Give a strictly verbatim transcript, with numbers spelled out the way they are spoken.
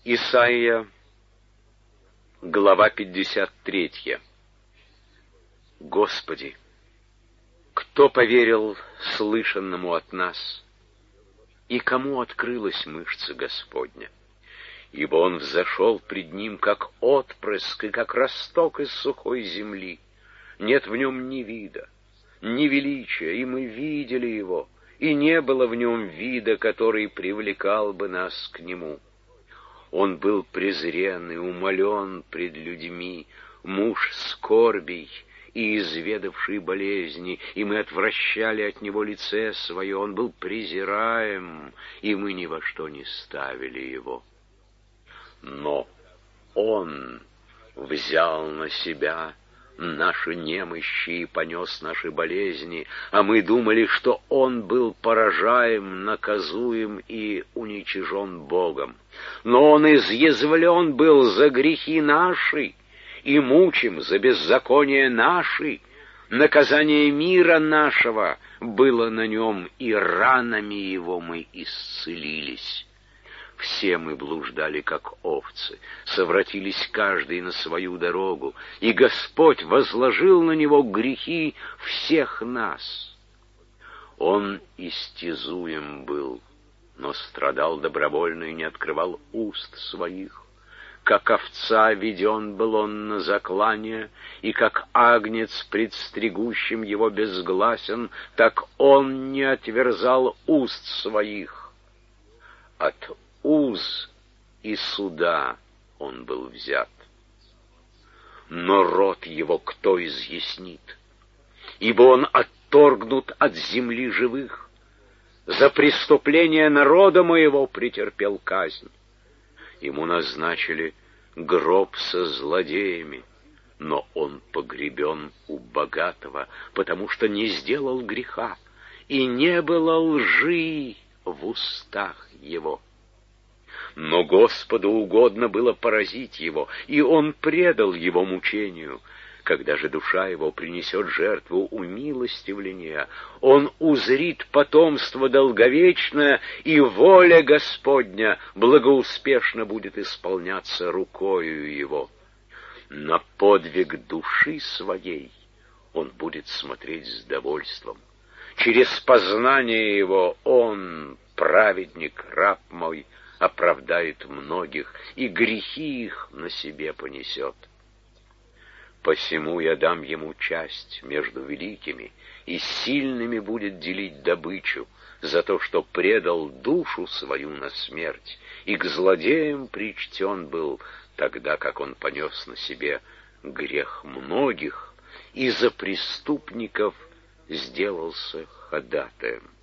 Исайя, глава пятьдесят третья. Господи, кто поверил слышанному от нас, и кому открылась мышца Господня? Ибо он взошел пред ним, как отпрыск и как росток из сухой земли. Нет в нем ни вида, ни величия, и мы видели его, и не было в нем вида, который привлекал бы нас к нему. Он был презрен и умолен пред людьми, муж скорбей и изведавший болезни, и мы отвращали от него лице свое. Он был презираем, и мы ни во что не ставили его. Но он взял на себя наши немощи и понес наши болезни, а мы думали, что он был поражаем, наказуем и уничижен Богом. Но он изъязвлен был за грехи наши и мучим за беззаконие наши. Наказание мира нашего было на нем, и ранами его мы исцелились. Все мы блуждали, как овцы, совратились каждый на свою дорогу, и Господь возложил на него грехи всех нас. Он истязуем был, но страдал добровольно и не открывал уст своих. Как овца веден был он на заклание, и как агнец пред стригущим его безгласен, так он не отверзал уст своих. От уз и суда он был взят. Но род его кто изъяснит? Ибо он отторгнут от земли живых. За преступление народа моего претерпел казнь. Ему назначили гроб со злодеями, но он погребен у богатого, потому что не сделал греха, и не было лжи в устах его. Но Господу угодно было поразить его, и он предал его мучению. Когда же душа его принесет жертву умилостивления, он узрит потомство долговечное, и воля Господня благоуспешно будет исполняться рукою его. На подвиг души своей он будет смотреть с довольством. Через познание его он, праведник, раб мой, оправдает многих, и грехи их на себе понесет. Посему я дам ему часть между великими, и сильными будет делить добычу за то, что предал душу свою на смерть, и к злодеям причтен был, тогда как он понес на себе грех многих, и за преступников сделался ходатаем.